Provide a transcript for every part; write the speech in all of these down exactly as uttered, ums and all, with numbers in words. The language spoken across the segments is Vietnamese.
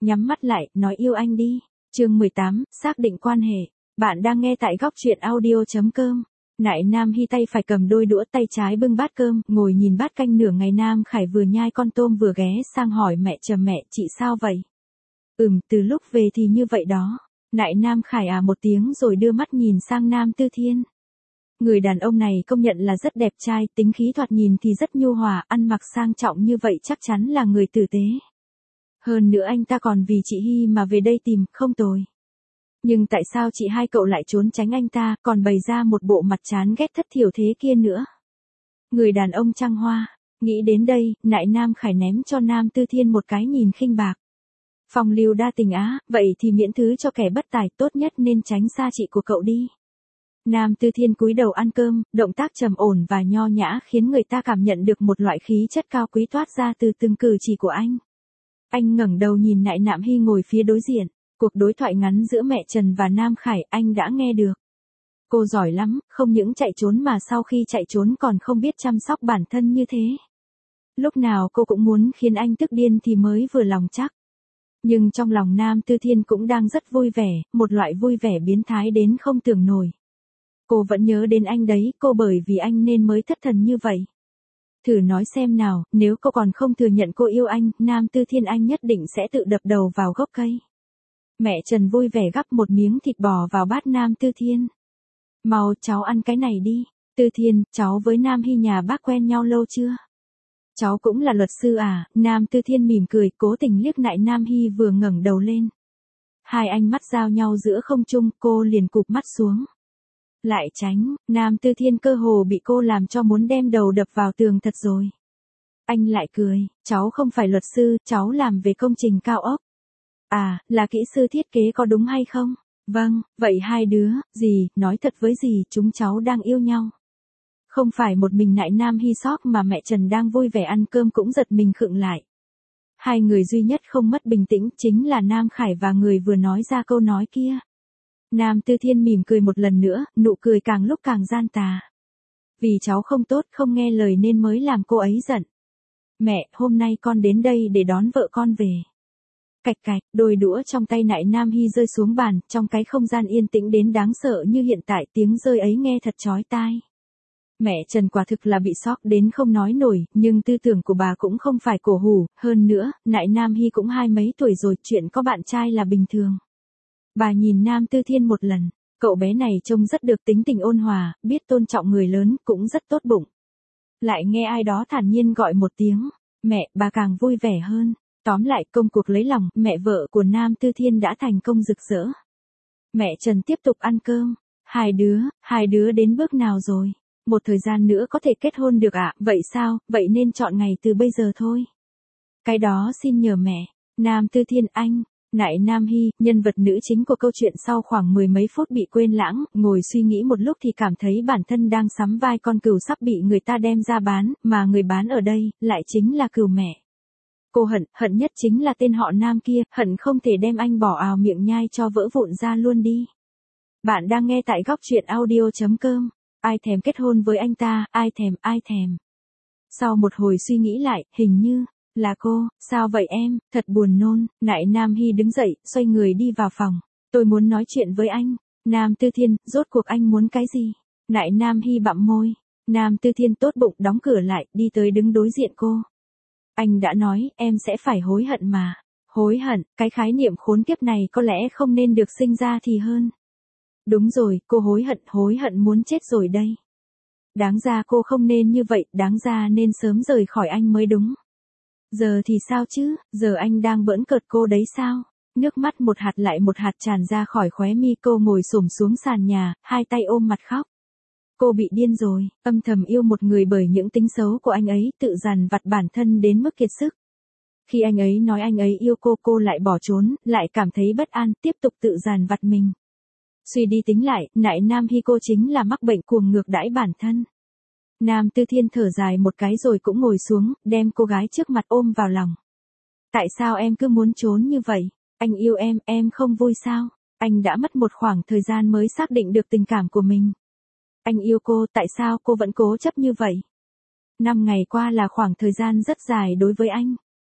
nhắm mắt lại, nói yêu anh đi. Chương mười tám, xác định quan hệ. Bạn đang nghe tại góc truyện audio chấm com. Nại Nam Hy tay phải cầm đôi đũa, tay trái bưng bát cơm, ngồi nhìn bát canh nửa ngày. Nam Khải vừa nhai con tôm vừa ghé sang hỏi mẹ Trầm, mẹ, chị sao vậy? Ừm, từ lúc về thì như vậy đó. Nại Nam Khải à một tiếng rồi đưa mắt nhìn sang Nam Tư Thiên. Người đàn ông này công nhận là rất đẹp trai, tính khí thoạt nhìn thì rất nhu hòa, ăn mặc sang trọng như vậy chắc chắn là người tử tế. Hơn nữa anh ta còn vì chị Hy mà về đây tìm, không tồi. Nhưng tại sao chị hai cậu lại trốn tránh anh ta, còn bày ra một bộ mặt chán ghét thất thiểu thế kia nữa? Người đàn ông trăng hoa, nghĩ đến đây, Nại Nam Khải ném cho Nam Tư Thiên một cái nhìn khinh bạc. Phong lưu đa tình á, vậy thì miễn thứ cho kẻ bất tài, tốt nhất nên tránh xa chị của cậu đi. Nam Tư Thiên cúi đầu ăn cơm, động tác trầm ổn và nho nhã khiến người ta cảm nhận được một loại khí chất cao quý toát ra từ từng cử chỉ của anh. Anh ngẩng đầu nhìn Nại Nam Hy ngồi phía đối diện, cuộc đối thoại ngắn giữa mẹ Trần và Nam Khải anh đã nghe được. Cô giỏi lắm, không những chạy trốn mà sau khi chạy trốn còn không biết chăm sóc bản thân như thế. Lúc nào cô cũng muốn khiến anh tức điên thì mới vừa lòng chắc. Nhưng trong lòng Nam Tư Thiên cũng đang rất vui vẻ, một loại vui vẻ biến thái đến không tưởng nổi. Cô vẫn nhớ đến anh đấy, cô bởi vì anh nên mới thất thần như vậy. Thử nói xem nào, nếu cô còn không thừa nhận cô yêu anh, Nam Tư Thiên anh nhất định sẽ tự đập đầu vào gốc cây. Mẹ Trần vui vẻ gắp một miếng thịt bò vào bát Nam Tư Thiên. Mau cháu ăn cái này đi. Tư Thiên, cháu với Nam Hy nhà bác quen nhau lâu chưa? Cháu cũng là luật sư à? Nam Tư Thiên mỉm cười, cố tình liếc Nại Nam Hy vừa ngẩng đầu lên. Hai ánh mắt giao nhau giữa không trung, cô liền cụp mắt xuống. Lại tránh, Nam Tư Thiên cơ hồ bị cô làm cho muốn đem đầu đập vào tường thật rồi. Anh lại cười, cháu không phải luật sư, cháu làm về công trình cao ốc. À, là kỹ sư thiết kế có đúng hay không? Vâng, vậy hai đứa, gì, nói thật với gì, chúng cháu đang yêu nhau. Không phải một mình Nại Nam Hy sốc mà mẹ Trần đang vui vẻ ăn cơm cũng giật mình khựng lại. Hai người duy nhất không mất bình tĩnh chính là Nam Khải và người vừa nói ra câu nói kia. Nam Tư Thiên mỉm cười một lần nữa, nụ cười càng lúc càng gian tà. Vì cháu không tốt, không nghe lời nên mới làm cô ấy giận. Mẹ, hôm nay con đến đây để đón vợ con về. Cạch cạch, đôi đũa trong tay Nại Nam Hy rơi xuống bàn, trong cái không gian yên tĩnh đến đáng sợ như hiện tại, tiếng rơi ấy nghe thật chói tai. Mẹ Trần quả thực là bị sốc đến không nói nổi, nhưng tư tưởng của bà cũng không phải cổ hủ, hơn nữa, Nại Nam Hy cũng hai mấy tuổi rồi, chuyện có bạn trai là bình thường. Bà nhìn Nam Tư Thiên một lần, cậu bé này trông rất được, tính tình ôn hòa, biết tôn trọng người lớn, cũng rất tốt bụng. Lại nghe ai đó thản nhiên gọi một tiếng, mẹ, bà càng vui vẻ hơn. Tóm lại, công cuộc lấy lòng mẹ vợ của Nam Tư Thiên đã thành công rực rỡ. Mẹ Trần tiếp tục ăn cơm. Hai đứa, hai đứa đến bước nào rồi? Một thời gian nữa có thể kết hôn được ạ, à? Vậy sao, vậy nên chọn ngày từ bây giờ thôi. Cái đó xin nhờ mẹ. Nam Tư Thiên anh. Nại Nam Hy, nhân vật nữ chính của câu chuyện sau khoảng mười mấy phút bị quên lãng, ngồi suy nghĩ một lúc thì cảm thấy bản thân đang sắm vai con cừu sắp bị người ta đem ra bán, mà người bán ở đây, lại chính là cừu mẹ. Cô hận, hận nhất chính là tên họ Nam kia, hận không thể đem anh bỏ ào miệng nhai cho vỡ vụn ra luôn đi. Bạn đang nghe tại góc truyện audio chấm com. Ai thèm kết hôn với anh ta, ai thèm, ai thèm. Sau một hồi suy nghĩ lại, hình như là cô, sao vậy em, thật buồn nôn. Nại Nam Hy đứng dậy, xoay người đi vào phòng. Tôi muốn nói chuyện với anh. Nam Tư Thiên, rốt cuộc anh muốn cái gì? Nại Nam Hy bặm môi. Nam Tư Thiên tốt bụng đóng cửa lại, đi tới đứng đối diện cô. Anh đã nói, em sẽ phải hối hận mà. Hối hận, cái khái niệm khốn kiếp này có lẽ không nên được sinh ra thì hơn. Đúng rồi, cô hối hận, hối hận muốn chết rồi đây. Đáng ra cô không nên như vậy, đáng ra nên sớm rời khỏi anh mới đúng. Giờ thì sao chứ, giờ anh đang bỡn cợt cô đấy sao? Nước mắt một hạt lại một hạt tràn ra khỏi khóe mi, cô ngồi xổm xuống sàn nhà, hai tay ôm mặt khóc. Cô bị điên rồi, âm thầm yêu một người bởi những tính xấu của anh ấy, tự dằn vặt bản thân đến mức kiệt sức. Khi anh ấy nói anh ấy yêu cô, cô lại bỏ trốn, lại cảm thấy bất an, tiếp tục tự dằn vặt mình. Suy đi tính lại, Nại Nam Hy cô chính là mắc bệnh cuồng ngược đãi bản thân. Nam Tư Thiên thở dài một cái rồi cũng ngồi xuống, đem cô gái trước mặt ôm vào lòng. Tại sao em cứ muốn trốn như vậy? Anh yêu em, em không vui sao? Anh đã mất một khoảng thời gian mới xác định được tình cảm của mình. Anh yêu cô, tại sao cô vẫn cố chấp như vậy? Năm ngày qua là khoảng thời gian rất dài đối với anh.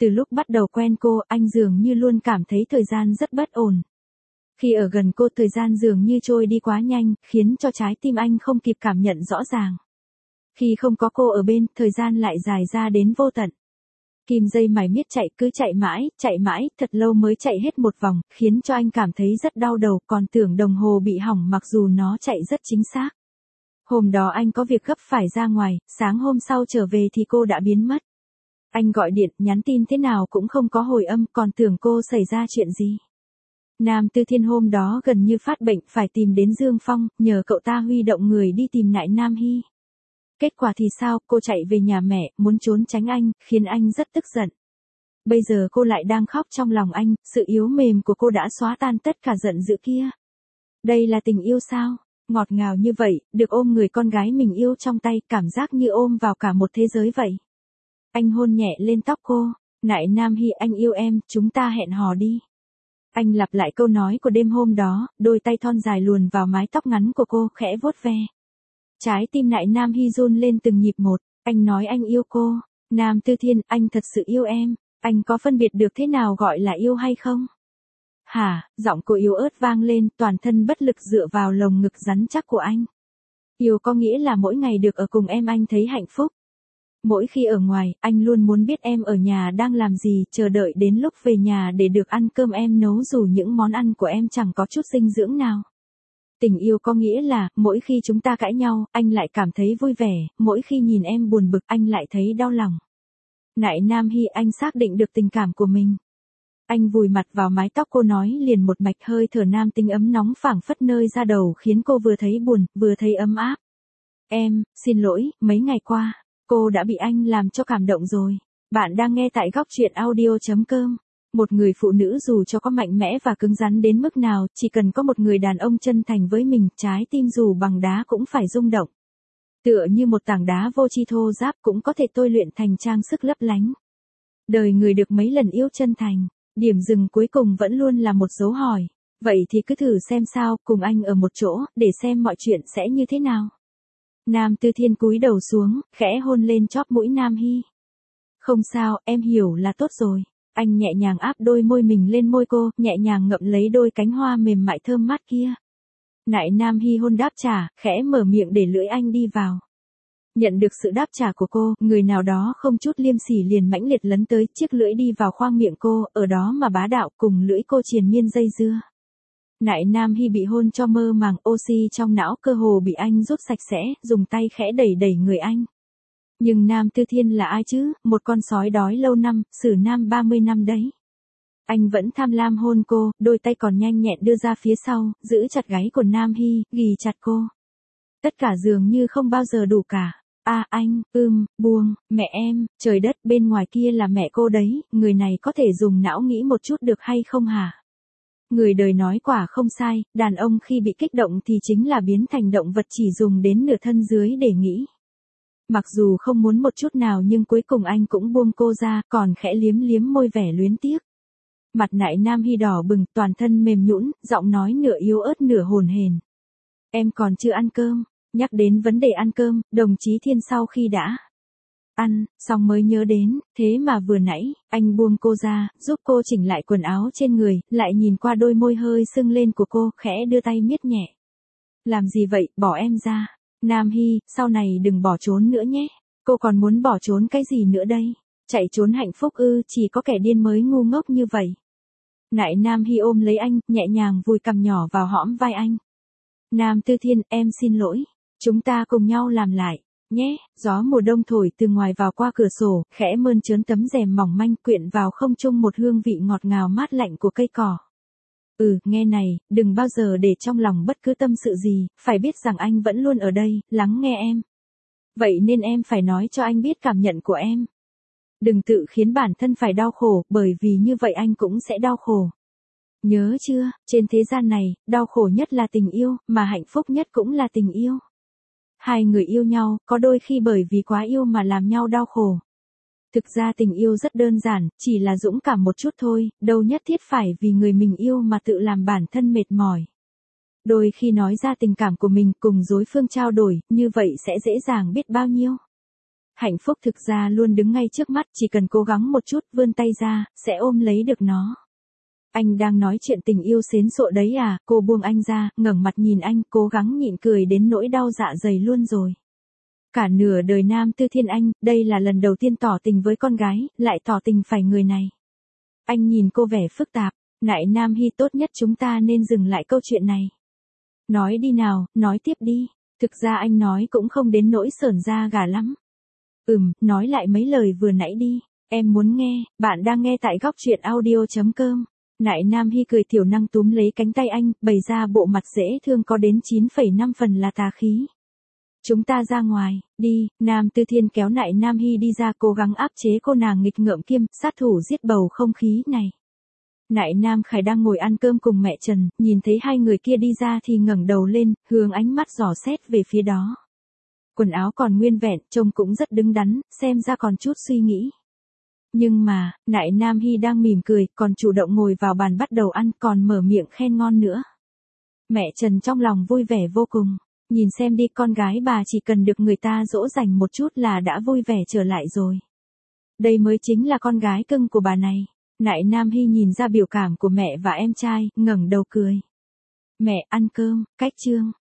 Từ lúc bắt đầu quen cô, anh dường như luôn cảm thấy thời gian rất bất ổn. Khi ở gần cô, thời gian dường như trôi đi quá nhanh, khiến cho trái tim anh không kịp cảm nhận rõ ràng. Khi không có cô ở bên, thời gian lại dài ra đến vô tận. Kim dây mải miết chạy, cứ chạy mãi, chạy mãi, thật lâu mới chạy hết một vòng, khiến cho anh cảm thấy rất đau đầu, còn tưởng đồng hồ bị hỏng mặc dù nó chạy rất chính xác. Hôm đó anh có việc gấp phải ra ngoài, sáng hôm sau trở về thì cô đã biến mất. Anh gọi điện, nhắn tin thế nào cũng không có hồi âm, còn tưởng cô xảy ra chuyện gì. Nam Tư Thiên hôm đó gần như phát bệnh, phải tìm đến Dương Phong, nhờ cậu ta huy động người đi tìm lại Nam Hy. Kết quả thì sao, cô chạy về nhà mẹ, muốn trốn tránh anh, khiến anh rất tức giận. Bây giờ cô lại đang khóc trong lòng anh, sự yếu mềm của cô đã xóa tan tất cả giận dữ kia. Đây là tình yêu sao? Ngọt ngào như vậy, được ôm người con gái mình yêu trong tay, cảm giác như ôm vào cả một thế giới vậy. Anh hôn nhẹ lên tóc cô, nại Nam Hy, anh yêu em, chúng ta hẹn hò đi. Anh lặp lại câu nói của đêm hôm đó, đôi tay thon dài luồn vào mái tóc ngắn của cô, khẽ vuốt ve. Trái tim nại Nam Hy run lên từng nhịp một, anh nói anh yêu cô. Nam Tư Thiên, anh thật sự yêu em, anh có phân biệt được thế nào gọi là yêu hay không? Hả, giọng cô yếu ớt vang lên, toàn thân bất lực dựa vào lồng ngực rắn chắc của anh. Yêu có nghĩa là mỗi ngày được ở cùng em anh thấy hạnh phúc. Mỗi khi ở ngoài, anh luôn muốn biết em ở nhà đang làm gì, chờ đợi đến lúc về nhà để được ăn cơm em nấu dù những món ăn của em chẳng có chút dinh dưỡng nào. Tình yêu có nghĩa là, mỗi khi chúng ta cãi nhau, anh lại cảm thấy vui vẻ, mỗi khi nhìn em buồn bực, anh lại thấy đau lòng. Nại Nam Hy, anh xác định được tình cảm của mình. Anh vùi mặt vào mái tóc cô nói liền một mạch, hơi thở nam tính ấm nóng phảng phất nơi da đầu khiến cô vừa thấy buồn, vừa thấy ấm áp. Em, xin lỗi, mấy ngày qua, cô đã bị anh làm cho cảm động rồi. Bạn đang nghe tại góc truyện audio chấm com. Một người phụ nữ dù cho có mạnh mẽ và cứng rắn đến mức nào, chỉ cần có một người đàn ông chân thành với mình, trái tim dù bằng đá cũng phải rung động. Tựa như một tảng đá vô tri thô ráp cũng có thể tôi luyện thành trang sức lấp lánh. Đời người được mấy lần yêu chân thành, điểm dừng cuối cùng vẫn luôn là một dấu hỏi. Vậy thì cứ thử xem sao, cùng anh ở một chỗ, để xem mọi chuyện sẽ như thế nào. Nam Tư Thiên cúi đầu xuống, khẽ hôn lên chóp mũi Nam Hy. Không sao, em hiểu là tốt rồi. Anh nhẹ nhàng áp đôi môi mình lên môi cô, nhẹ nhàng ngậm lấy đôi cánh hoa mềm mại thơm mát kia. Nại Nam Hy hôn đáp trả, khẽ mở miệng để lưỡi anh đi vào. Nhận được sự đáp trả của cô, người nào đó không chút liêm sỉ liền mãnh liệt lấn tới, chiếc lưỡi đi vào khoang miệng cô, ở đó mà bá đạo, cùng lưỡi cô triền miên dây dưa. Nại Nam Hy bị hôn cho mơ màng, oxy trong não cơ hồ bị anh rút sạch sẽ, dùng tay khẽ đẩy đẩy người anh. Nhưng Nam Tư Thiên là ai chứ, một con sói đói lâu năm, xử nam ba mươi năm đấy. Anh vẫn tham lam hôn cô, đôi tay còn nhanh nhẹn đưa ra phía sau, giữ chặt gáy của Nam Hy, ghì chặt cô. Tất cả dường như không bao giờ đủ cả. A à, anh, ưm, buông, mẹ em, trời đất, bên ngoài kia là mẹ cô đấy, người này có thể dùng não nghĩ một chút được hay không hả? Người đời nói quả không sai, đàn ông khi bị kích động thì chính là biến thành động vật chỉ dùng đến nửa thân dưới để nghĩ. Mặc dù không muốn một chút nào nhưng cuối cùng anh cũng buông cô ra, còn khẽ liếm liếm môi vẻ luyến tiếc. Mặt nại Nam Hy đỏ bừng, toàn thân mềm nhũn, giọng nói nửa yếu ớt nửa hồn hển. Em còn chưa ăn cơm. Nhắc đến vấn đề ăn cơm, đồng chí Thiên sau khi đã ăn, xong mới nhớ đến, thế mà vừa nãy, anh buông cô ra, giúp cô chỉnh lại quần áo trên người, lại nhìn qua đôi môi hơi sưng lên của cô, khẽ đưa tay miết nhẹ. Làm gì vậy, bỏ em ra. Nam Hy, sau này đừng bỏ trốn nữa nhé. Cô còn muốn bỏ trốn cái gì nữa đây? Chạy trốn hạnh phúc ư, chỉ có kẻ điên mới ngu ngốc như vậy. Nại Nam Hy ôm lấy anh, nhẹ nhàng vùi cằm nhỏ vào hõm vai anh. Nam Tư Thiên, em xin lỗi. Chúng ta cùng nhau làm lại, nhé. Gió mùa đông thổi từ ngoài vào qua cửa sổ, khẽ mơn trớn tấm rèm mỏng manh, quyện vào không trung một hương vị ngọt ngào mát lạnh của cây cỏ. Ừ, nghe này, đừng bao giờ để trong lòng bất cứ tâm sự gì, phải biết rằng anh vẫn luôn ở đây, lắng nghe em. Vậy nên em phải nói cho anh biết cảm nhận của em. Đừng tự khiến bản thân phải đau khổ, bởi vì như vậy anh cũng sẽ đau khổ. Nhớ chưa, trên thế gian này, đau khổ nhất là tình yêu, mà hạnh phúc nhất cũng là tình yêu. Hai người yêu nhau, có đôi khi bởi vì quá yêu mà làm nhau đau khổ. Thực ra tình yêu rất đơn giản, chỉ là dũng cảm một chút thôi, đâu nhất thiết phải vì người mình yêu mà tự làm bản thân mệt mỏi. Đôi khi nói ra tình cảm của mình cùng đối phương trao đổi, như vậy sẽ dễ dàng biết bao nhiêu. Hạnh phúc thực ra luôn đứng ngay trước mắt, chỉ cần cố gắng một chút, vươn tay ra, sẽ ôm lấy được nó. Anh đang nói chuyện tình yêu xến xộ đấy à? Cô buông anh ra, ngẩng mặt nhìn anh, cố gắng nhịn cười đến nỗi đau dạ dày luôn rồi. Cả nửa đời Nam Tư Thiên anh, đây là lần đầu tiên tỏ tình với con gái, lại tỏ tình phải người này. Anh nhìn cô vẻ phức tạp, Nại Nam Hy, tốt nhất chúng ta nên dừng lại câu chuyện này. Nói đi nào, nói tiếp đi. Thực ra anh nói cũng không đến nỗi sởn da gà lắm. Ừm, nói lại mấy lời vừa nãy đi. Em muốn nghe. Bạn đang nghe tại góc truyện audio chấm com. Nại Nam Hy cười thiểu năng túm lấy cánh tay anh, bày ra bộ mặt dễ thương có đến chín phẩy năm phần là tà khí. Chúng ta ra ngoài, đi. Nam Tư Thiên kéo Nại Nam Hy đi ra, cố gắng áp chế cô nàng nghịch ngợm kiêm, sát thủ giết bầu không khí này. Nại Nam Khải đang ngồi ăn cơm cùng mẹ Trần, nhìn thấy hai người kia đi ra thì ngẩng đầu lên, hướng ánh mắt dò xét về phía đó. Quần áo còn nguyên vẹn, trông cũng rất đứng đắn, xem ra còn chút suy nghĩ. Nhưng mà, Nại Nam Hy đang mỉm cười, còn chủ động ngồi vào bàn bắt đầu ăn, còn mở miệng khen ngon nữa. Mẹ Trần trong lòng vui vẻ vô cùng. Nhìn xem đi, con gái bà chỉ cần được người ta dỗ dành một chút là đã vui vẻ trở lại rồi. Đây mới chính là con gái cưng của bà này. Nại Nam Hy nhìn ra biểu cảm của mẹ và em trai, ngẩng đầu cười. Mẹ, ăn cơm, cách chương.